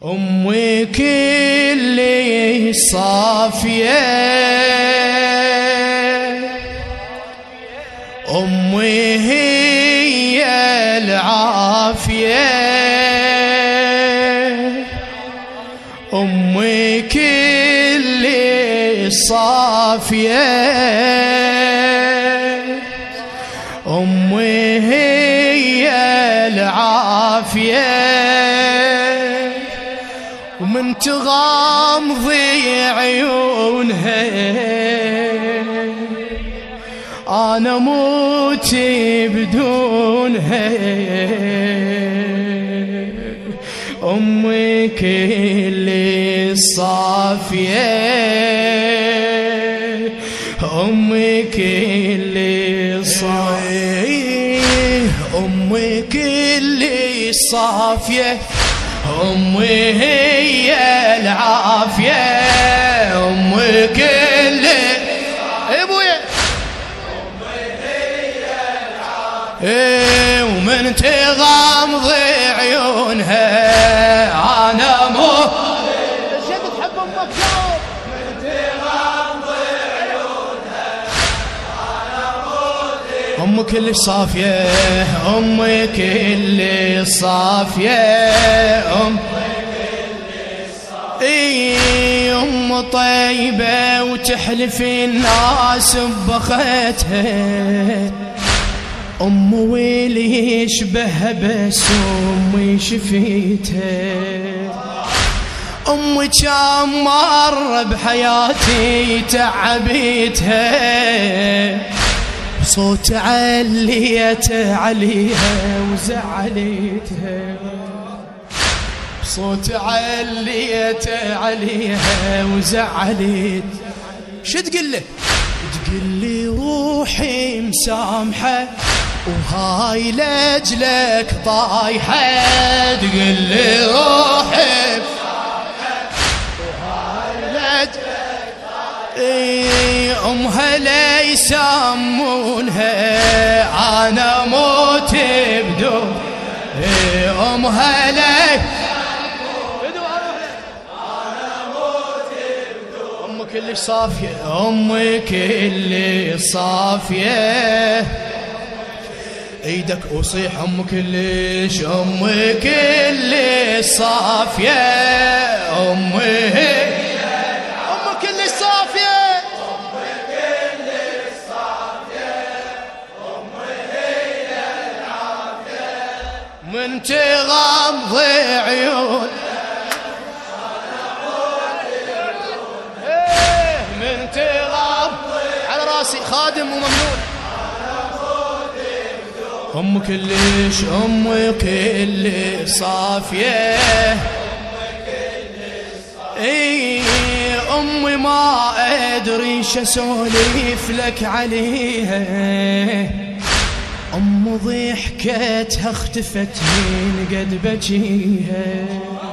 أمي كل صافية، أمي هي العافية، أمي كل صافية، أمي هي العافية، ومن تغامضي عيونها أنا موت بدونها. أمي كل صافية، أمي كل صافية، أمي كل صافية، أمي هي العافية، أمي كل ابويا، أمي هي العافية، ومن تغمضي عيونها أنا مو شد تحب أمك جاوب. من تغمضي عيونها أنا موت. أمي كل صافية، أمي كل صافية، أم طيبة وتحلف الناس ببختها، أم ويلي يشبهها بس أمي شفيتها، أمي كان مر بحياتي تعبيتها، صوت عليت عليها وزعليتها، صوت عليت عليها وزعلت. شو تقول له؟ تقول لي روحي مسامحة وهاي لأجلك طايحة، تقول لي روحي مسامحة وهاي لأجلك طايحة، أمها لا يسمونها أنا موت بدون، أمها لا كل صافية، أمي كل صافية، ايدك اصيح أمي كلش، أمي كل صافية، أمي أمي كل صافية، أمي كل صافية، أمي هي العافية، من تغمضي عيون من تغاب على راسي خادم وممنون. أمي كلش، أمي كل صافية، اي أمي ما أدري شو أسولف لك عليها، أمي ضحكتها اختفت من قد بجيها،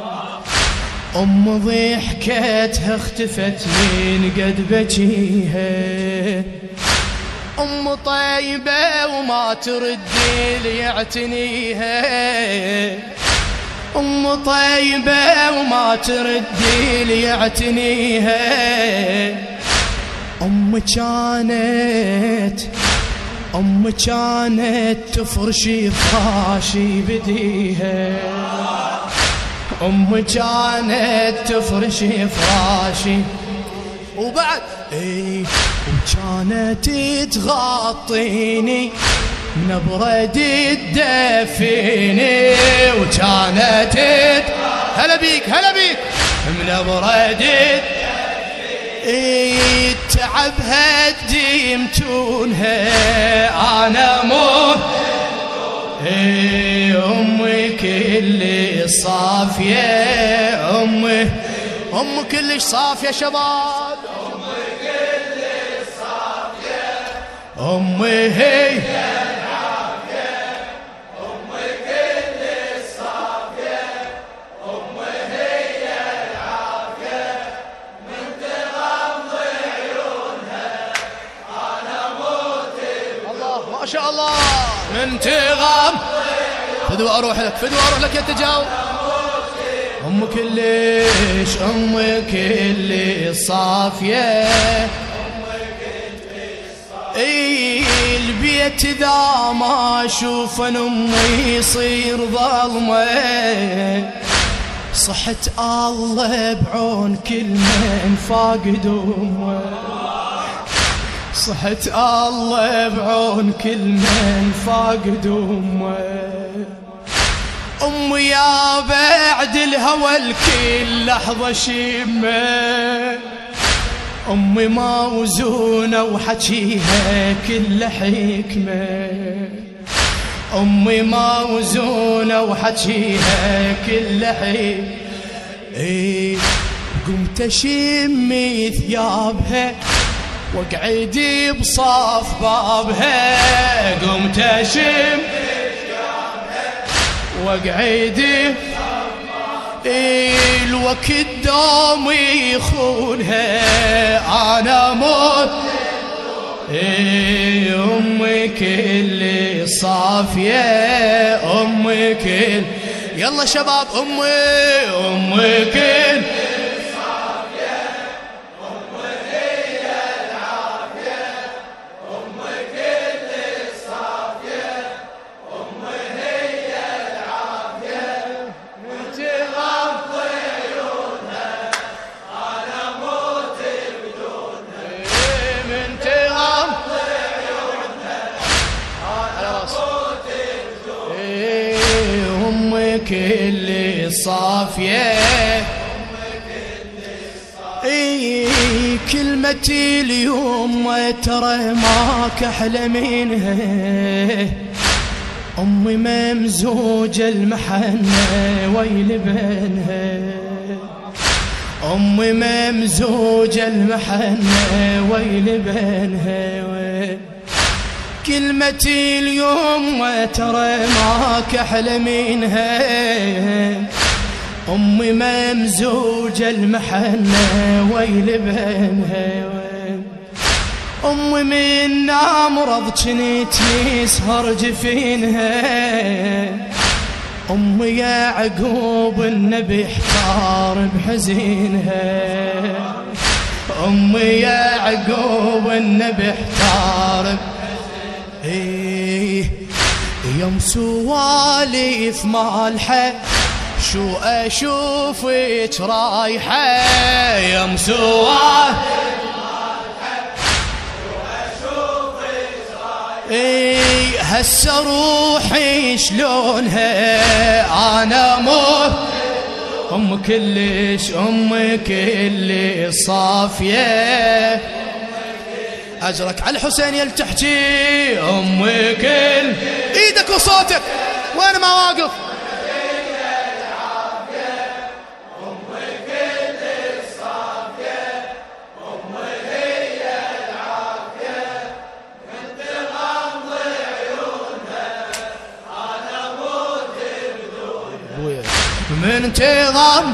أم ضحكتها اختفت من قد بجيها، أم طيبة وما تردي لي يعتنيها، أم طيبة وما تردي لي يعتنيها، أم كانت تفرشي فراشي بديها، أمي كانت تفرشي فراشي وبعد وكانت تغطيني من برد تدفيني، وكانت هلا بيك هلا بيك من برد تعبها تديمتونها أنا مو. أمي كل صافية، أمي كلش صافية شباب، أمي كل صافية، أمي هي العافية، أمي كل صافية، أمي هي العافية، من تغمضي عيونها أنا موت. الله ما شاء الله، من تغمضي فدوى أروح لك، فدوى أروح لك يا تجاوب. أم كلش أم كل صافية البيت ذا ما اشوف امي يصير ظلمه صحت الله بعون كل من فاقد امه صحت الله بعون كل من فاقد امه امي يا بعد الهوى الكل لحظه شمه أمي موزونة وحكيها كل حكمة أمي موزونة وحكيها كل حكمة قمت أشمي ثيابها وقعدي بصاف بابها قمت أشمي ثيابها وقعدي الوقت دوم يخونها أنا موت أمي كل صافية أمي كل يلا شباب أمي كل صافية أمي هي العافية أمي كل صافية أمي هي العافية كل صافية كلمتي اليوم ترى ماك أحلى منها أمي ممزوجة المحنة ويل بنها أمي ممزوجة المحنة ويل بنها كلمتي اليوم ترى ماك أحلى منها أمي ممزوجة المحنة ويل بنها أمي من مرض جنيت يسهر جفينها أمي يعقوب النبي احتار بحزينها أمي يعقوب النبي احتار يوم سواليف مالحة شو أشوفك رايحة يوم سواليف مالحة شو أشوفك رايحة هسه روحي شلونها أنا موت أم كلش أم كل صافية أجرك على الحسين يلتحجي أمي كل إيدك وصوتك وين ما واقف أمي كل الصافية أمي هي العافية من تغمض عيونها أنا موت بدونها من تغمض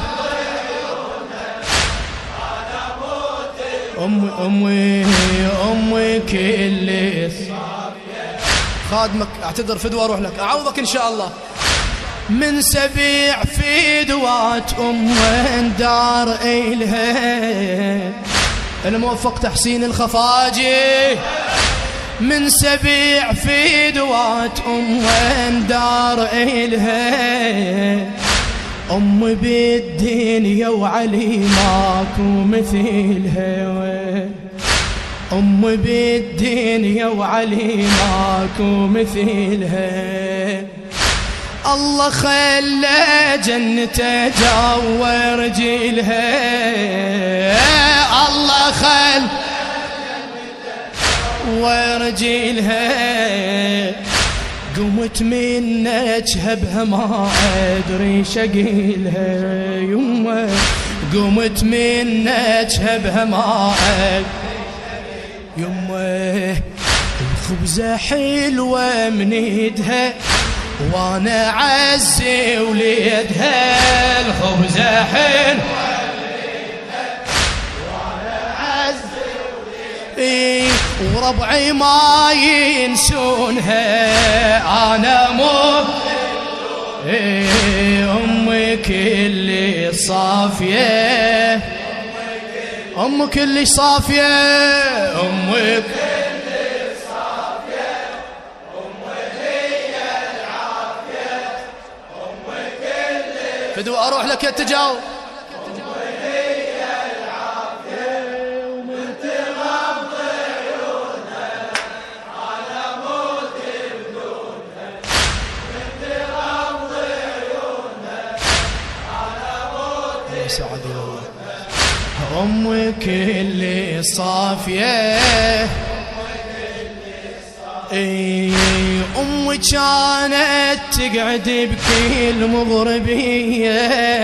أمي كل خادمك اعتذر فدوى اروح لك اعوضك ان شاء الله من سبيع فدوات دار إلها الموفق تحسين الخفاجي من سبيع فدوات دار إلها أمي بالدنيا وعلي ماكو مثيلها أمي بالدنيا وعلي ماكو مثيلها الله خلى جنته جوا رجلها الله خلى جنته ورجلها قمت من أجهبها ما أدري شقيلها يمه قمت من أجهبها ما أدري يمه الخبزة حلوة من يدها وانا عزي وليدها الخبزة حلوة وانا عزي وليدها وربعي ما ينسونها انا أمي اللي صافية، أمك اللي صافية، أمك اللي صافية، أمك هي العافية، أمك اللي فدو أروح لك يا تجاوب. أمك هي العافية ومن تغمض عيونها على موت بدونها، من تغمض عيونها على موت يا سعدي والله. أمك اللي صافية، أمك كانت تقعد بكل مغربية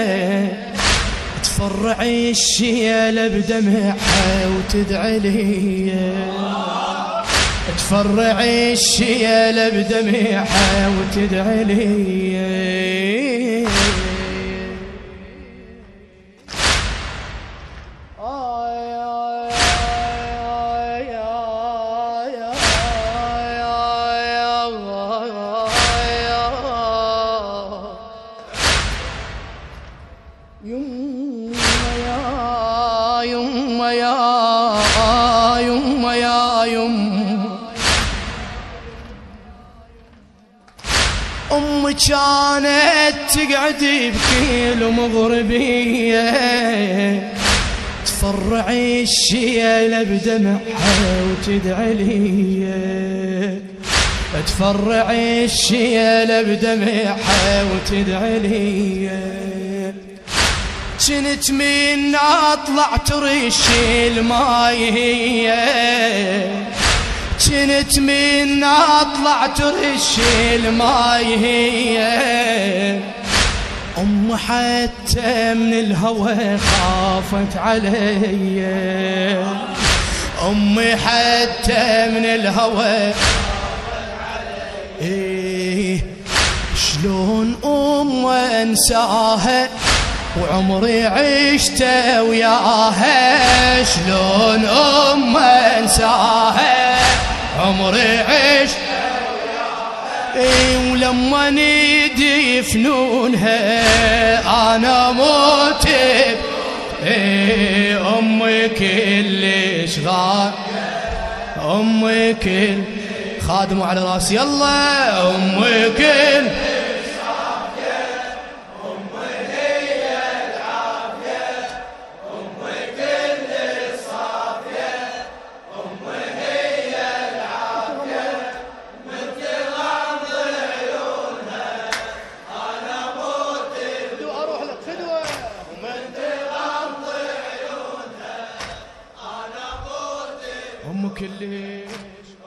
تفرع الشيلة بدمعها وتدعي لي، تفرع الشيلة بدمعها وتدعي لي. أمك كانت تقعد بكل مغربية تفرع الشيلة بدمعها وتدعي لي، تفرع الشيلة بدمعها وتدعي لي. كنت من أطلع ترش الماي هي، كنت من أطلع ترش الماي هي. أم حتى من الهوى خافت علي، أمي حتى من الهوى خافت علي. شلون أم أنساها وعمري عشت وياها، شلون أم أنساها عمري عشت وياها. ولما نيدي يفنونها أنا موت. أمك اللي شغال، أمك خادموا على راسي يلا. أمك أمك اللي